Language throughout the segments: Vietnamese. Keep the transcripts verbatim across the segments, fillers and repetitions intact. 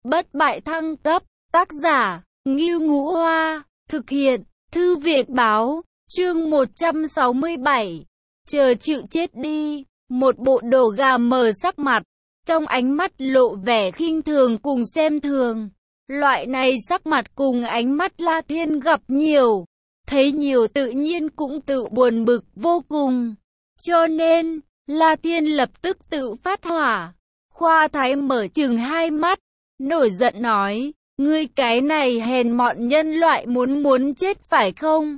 bất bại thăng cấp, tác giả, Ngưu Ngũ Hoa, thực hiện, Thư viện báo, chương một trăm sáu mươi bảy, chờ chịu chết đi, một bộ đồ gà mờ sắc mặt, trong ánh mắt lộ vẻ khinh thường cùng xem thường. Loại này sắc mặt cùng ánh mắt La Thiên gặp nhiều, thấy nhiều tự nhiên cũng tự buồn bực vô cùng. Cho nên, La Thiên lập tức tự phát hỏa. Khoa Thái mở chừng hai mắt, nổi giận nói, ngươi cái này hèn mọn nhân loại muốn muốn chết phải không?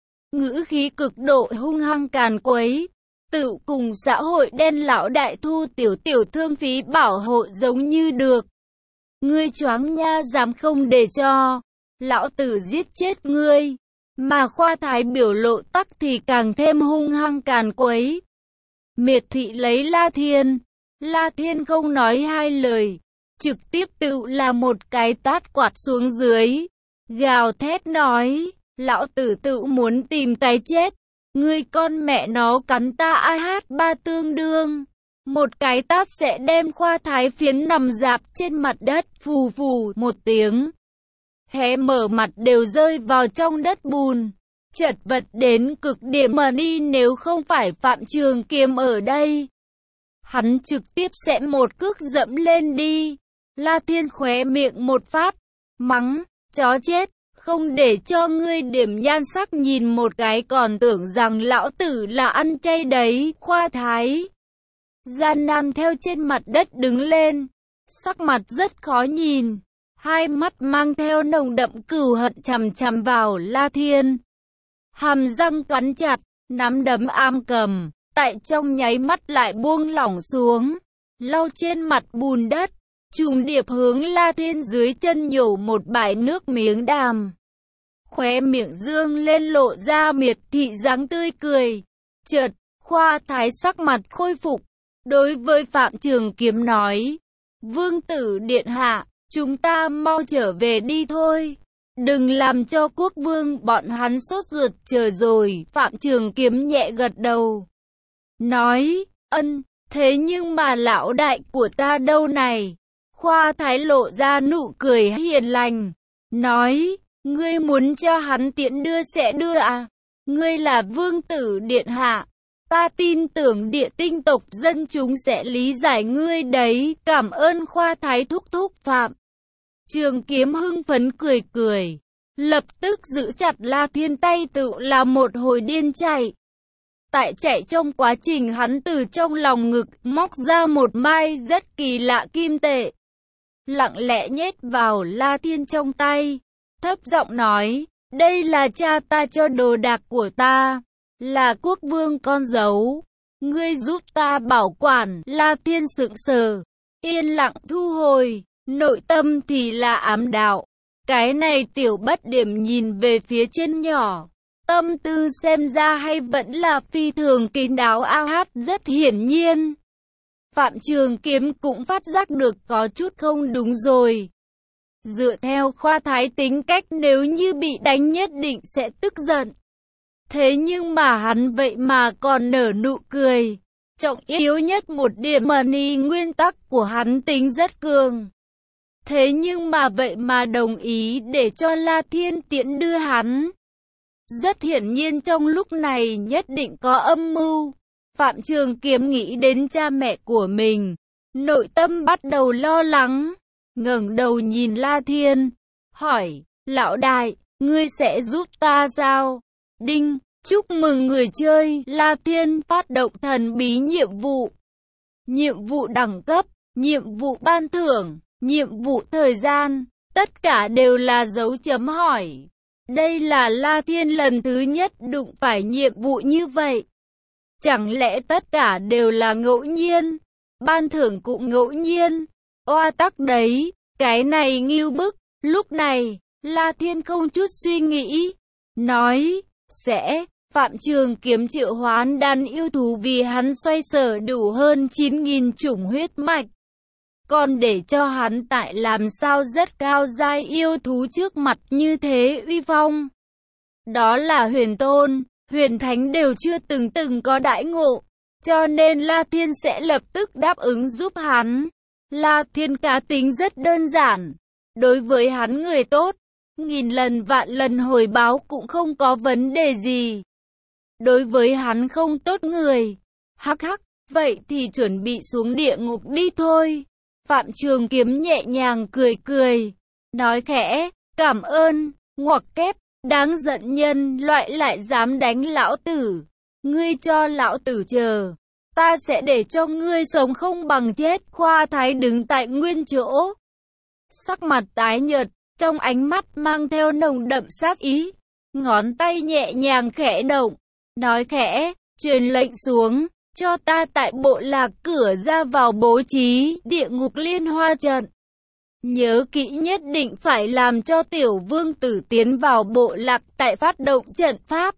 Ngữ khí cực độ hung hăng càn quấy, tự cùng xã hội đen lão đại thu tiểu tiểu thương phí bảo hộ giống như được. Ngươi choáng nha, dám không để cho lão tử giết chết ngươi. Mà Khoa Thái biểu lộ tắc thì càng thêm hung hăng càn quấy. Miệt thị lấy La Thiên. La Thiên không nói hai lời, trực tiếp tự là một cái tát quạt xuống dưới, gào thét nói, lão tử tự muốn tìm cái chết, ngươi con mẹ nó cắn ta ai hát ba tương đương. Một cái tát sẽ đem Khoa Thái phiến nằm rạp trên mặt đất, phù phù một tiếng. Hé mở mặt đều rơi vào trong đất bùn, chật vật đến cực điểm mà đi, nếu không phải Phạm Trường Kiếm ở đây, hắn trực tiếp sẽ một cước dẫm lên đi. La Thiên khóe miệng một phát, mắng, chó chết, không để cho ngươi điểm nhan sắc nhìn một cái còn tưởng rằng lão tử là ăn chay đấy. Khoa Thái gian nan theo trên mặt đất đứng lên, sắc mặt rất khó nhìn, hai mắt mang theo nồng đậm cừu hận chằm chằm vào La Thiên. Hàm răng cắn chặt, nắm đấm am cầm, tại trong nháy mắt lại buông lỏng xuống, lau trên mặt bùn đất, trùng điệp hướng La Thiên dưới chân nhổ một bãi nước miếng đàm. Khóe miệng dương lên lộ ra miệt thị dáng tươi cười. Chợt, Khoa Thái sắc mặt khôi phục, đối với Phạm Trường Kiếm nói, Vương tử điện hạ, chúng ta mau trở về đi thôi. Đừng làm cho quốc vương bọn hắn sốt ruột chờ rồi. Phạm Trường Kiếm nhẹ gật đầu, nói, ân, thế nhưng mà lão đại của ta đâu này? Khoa Thái lộ ra nụ cười hiền lành, nói, ngươi muốn cho hắn tiễn đưa sẽ đưa à? Ngươi là vương tử điện hạ, ta tin tưởng địa tinh tộc dân chúng sẽ lý giải ngươi đấy. Cảm ơn Khoa Thái thúc thúc. Phạm Trường Kiếm hưng phấn cười cười, lập tức giữ chặt La Thiên tay tự là một hồi điên chạy. Tại chạy trong quá trình hắn từ trong lòng ngực móc ra một mai rất kỳ lạ kim tệ, lặng lẽ nhét vào La Thiên trong tay, thấp giọng nói, đây là cha ta cho đồ đạc của ta, là quốc vương con dấu, ngươi giúp ta bảo quản. La Thiên sững sờ, yên lặng thu hồi, nội tâm thì là ám đạo. Cái này tiểu bất điểm nhìn về phía trên nhỏ, tâm tư xem ra hay vẫn là phi thường kín đáo. A hát rất hiển nhiên, Phạm Trường Kiếm cũng phát giác được có chút không đúng rồi. Dựa theo Khoa Thái tính cách, nếu như bị đánh nhất định sẽ tức giận. Thế nhưng mà hắn vậy mà còn nở nụ cười. Trọng yếu nhất một điểm, money nguyên tắc của hắn tính rất cường. Thế nhưng mà vậy mà đồng ý để cho La Thiên tiễn đưa hắn. Rất hiển nhiên trong lúc này nhất định có âm mưu. Phạm Trường Kiếm nghĩ đến cha mẹ của mình, nội tâm bắt đầu lo lắng, ngẩng đầu nhìn La Thiên, hỏi, lão đại, ngươi sẽ giúp ta sao? Đinh, chúc mừng người chơi, La Thiên phát động thần bí nhiệm vụ. Nhiệm vụ đẳng cấp, nhiệm vụ ban thưởng, nhiệm vụ thời gian, tất cả đều là dấu chấm hỏi. Đây là La Thiên lần thứ nhất đụng phải nhiệm vụ như vậy. Chẳng lẽ tất cả đều là ngẫu nhiên? Ban thưởng cũng ngẫu nhiên? Oa tắc đấy, cái này ngưu bức. Lúc này, La Thiên không chút suy nghĩ, nói, sẽ. Phạm Trường Kiếm triệu hoán đàn yêu thú vì hắn xoay sở đủ hơn chín nghìn chủng huyết mạch. Còn để cho hắn tại làm sao rất cao giai yêu thú trước mặt như thế uy phong. Đó là huyền tôn, huyền thánh đều chưa từng từng có đãi ngộ, cho nên La Thiên sẽ lập tức đáp ứng giúp hắn. La Thiên cá tính rất đơn giản. Đối với hắn người tốt, nghìn lần vạn lần hồi báo cũng không có vấn đề gì. Đối với hắn không tốt người, hắc hắc, vậy thì chuẩn bị xuống địa ngục đi thôi. Phạm Trường Kiếm nhẹ nhàng cười cười, nói khẽ, cảm ơn, ngoặc kép, đáng giận nhân loại lại dám đánh lão tử. Ngươi cho lão tử chờ, ta sẽ để cho ngươi sống không bằng chết. Khoa Thái đứng tại nguyên chỗ, sắc mặt tái nhợt, trong ánh mắt mang theo nồng đậm sát ý, ngón tay nhẹ nhàng khẽ động, nói khẽ, truyền lệnh xuống, cho ta tại bộ lạc cửa ra vào bố trí địa ngục liên hoa trận. Nhớ kỹ nhất định phải làm cho tiểu vương tử tiến vào bộ lạc tại phát động trận pháp.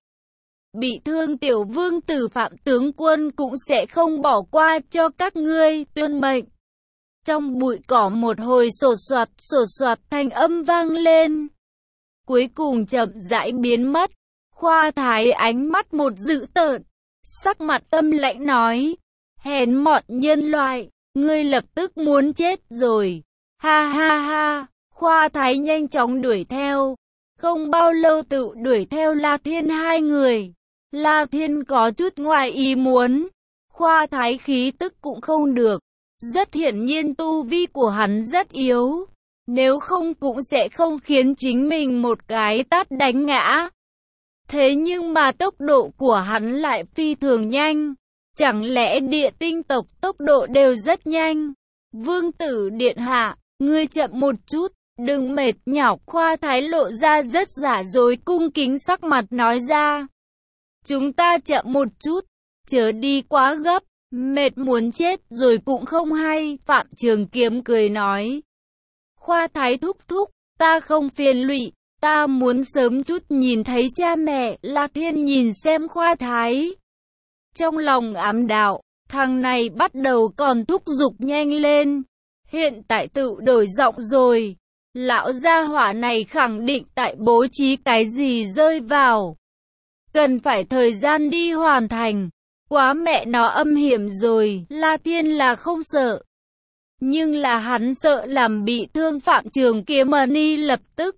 Bị thương tiểu vương tử Phạm tướng quân cũng sẽ không bỏ qua cho các ngươi, tuân mệnh. Trong bụi cỏ một hồi sột soạt sột soạt thanh âm vang lên. Cuối cùng chậm rãi biến mất. Khoa Thái ánh mắt một dữ tợn, sắc mặt âm lãnh nói, hèn mọn nhân loại, ngươi lập tức muốn chết rồi. Ha ha ha, Khoa Thái nhanh chóng đuổi theo. Không bao lâu tự đuổi theo La Thiên hai người. La Thiên có chút ngoài ý muốn. Khoa Thái khí tức cũng không được. Rất hiển nhiên tu vi của hắn rất yếu. Nếu không cũng sẽ không khiến chính mình một cái tát đánh ngã. Thế nhưng mà tốc độ của hắn lại phi thường nhanh. Chẳng lẽ địa tinh tộc tốc độ đều rất nhanh? Vương tử điện hạ, ngươi chậm một chút, đừng mệt nhọc. Khoa Thái lộ ra rất giả dối cung kính sắc mặt nói ra. Chúng ta chậm một chút, chớ đi quá gấp, mệt muốn chết rồi cũng không hay. Phạm Trường Kiếm cười nói. Khoa Thái thúc thúc, ta không phiền lụy, ta muốn sớm chút nhìn thấy cha mẹ. La Thiên nhìn xem Khoa Thái, trong lòng ám đạo, thằng này bắt đầu còn thúc giục nhanh lên. Hiện tại tự đổi giọng rồi. Lão gia hỏa này khẳng định tại bố trí cái gì rơi vào. Cần phải thời gian đi hoàn thành. Quá mẹ nó âm hiểm rồi. La Thiên là không sợ. Nhưng là hắn sợ làm bị thương Phạm Trường Kiếm ni lập tức.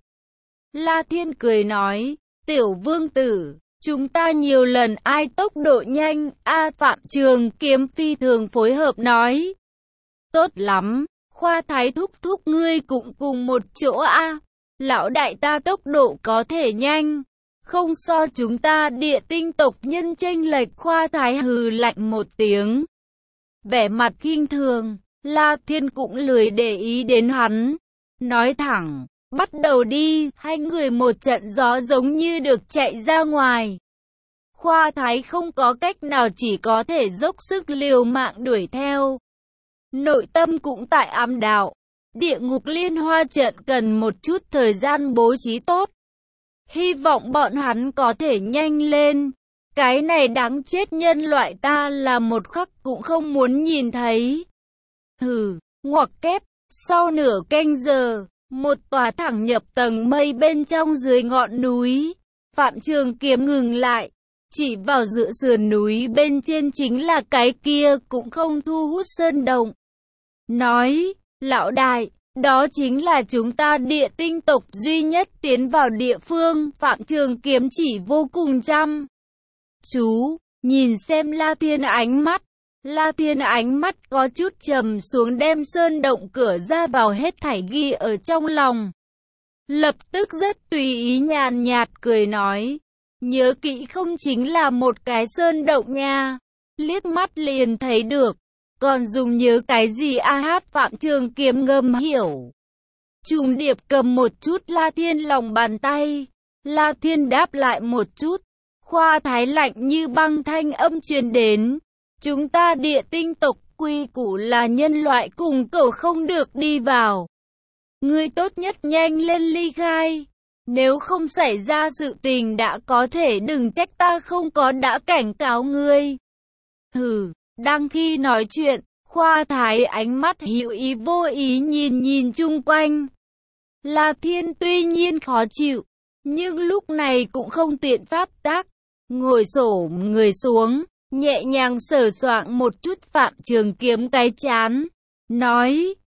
La Thiên cười nói, tiểu vương tử, chúng ta nhiều lần ai tốc độ nhanh. A Phạm Trường Kiếm phi thường phối hợp nói. Tốt lắm. Khoa Thái thúc thúc ngươi cũng cùng một chỗ a. Lão đại ta tốc độ có thể nhanh, không so chúng ta địa tinh tộc nhân chênh lệch. Khoa Thái hừ lạnh một tiếng, vẻ mặt khinh thường. La Thiên cũng lười để ý đến hắn, nói thẳng, bắt đầu đi. Hai người một trận gió giống như được chạy ra ngoài. Khoa Thái không có cách nào, chỉ có thể dốc sức liều mạng đuổi theo. Nội tâm cũng tại ám đạo, địa ngục liên hoa trận cần một chút thời gian bố trí tốt. Hy vọng bọn hắn có thể nhanh lên. Cái này đáng chết nhân loại ta là một khắc cũng không muốn nhìn thấy. Hừ, ngoặc kép, sau nửa canh giờ, một tòa thẳng nhập tầng mây bên trong dưới ngọn núi. Phạm Trường Kiếm ngừng lại, chỉ vào giữa sườn núi bên trên chính là cái kia cũng không thu hút sơn động. Nói, lão đại, đó chính là chúng ta địa tinh tộc duy nhất tiến vào địa phương. Phạm Trường Kiếm chỉ vô cùng chăm chú, nhìn xem La Thiên ánh mắt. La Thiên ánh mắt có chút trầm xuống, đem sơn động cửa ra vào hết thảy ghi ở trong lòng. Lập tức rất tùy ý nhàn nhạt cười nói, nhớ kỹ không chính là một cái sơn động nha, liếc mắt liền thấy được. Còn dùng nhớ cái gì a hát? Phạm Trường Kiếm ngầm hiểu. Trùng điệp cầm một chút La Thiên lòng bàn tay. La Thiên đáp lại một chút. Khoa Thái lạnh như băng thanh âm truyền đến. Chúng ta địa tinh tộc quy củ là nhân loại cùng cẩu không được đi vào. Ngươi tốt nhất nhanh lên ly khai. Nếu không xảy ra sự tình đã có thể đừng trách ta không có đã cảnh cáo ngươi. Hừ. Đang khi nói chuyện, Khoa Thái ánh mắt hữu ý vô ý nhìn nhìn chung quanh. La Thiên tuy nhiên khó chịu, nhưng lúc này cũng không tiện pháp tác. Ngồi xổm người xuống, nhẹ nhàng sờ soạng một chút Phạm Trường Kiếm cái chán, nói,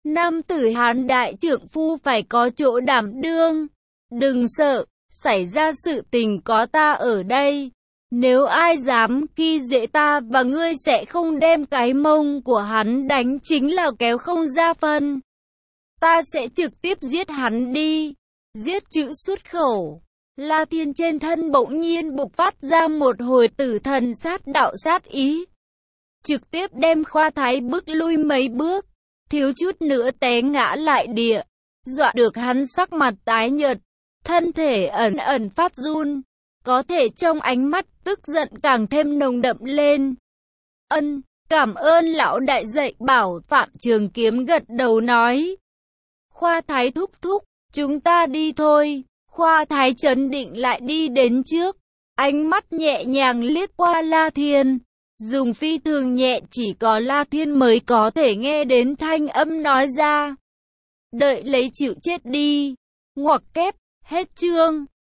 Nam tử Hán đại trượng phu phải có chỗ đảm đương. Đừng sợ, xảy ra sự tình có ta ở đây. Nếu ai dám khi dễ ta và ngươi sẽ không đem cái mông của hắn đánh, chính là kéo không ra phân. Ta sẽ trực tiếp giết hắn đi. Giết chữ xuất khẩu. La Thiên trên thân bỗng nhiên bộc phát ra một hồi tử thần sát đạo sát ý. Trực tiếp đem Khoa Thái bước lui mấy bước. Thiếu chút nữa té ngã lại địa. Dọa được hắn sắc mặt tái nhợt. Thân thể ẩn ẩn phát run. Có thể trong ánh mắt tức giận càng thêm nồng đậm lên. Ân, cảm ơn lão đại dạy bảo. Phạm Trường Kiếm gật đầu nói. Khoa Thái thúc thúc, chúng ta đi thôi. Khoa Thái trấn định lại đi đến trước. Ánh mắt nhẹ nhàng liếc qua La Thiên. Dùng phi thường nhẹ chỉ có La Thiên mới có thể nghe đến thanh âm nói ra. Đợi lấy chịu chết đi. Ngoặc kép, hết chương.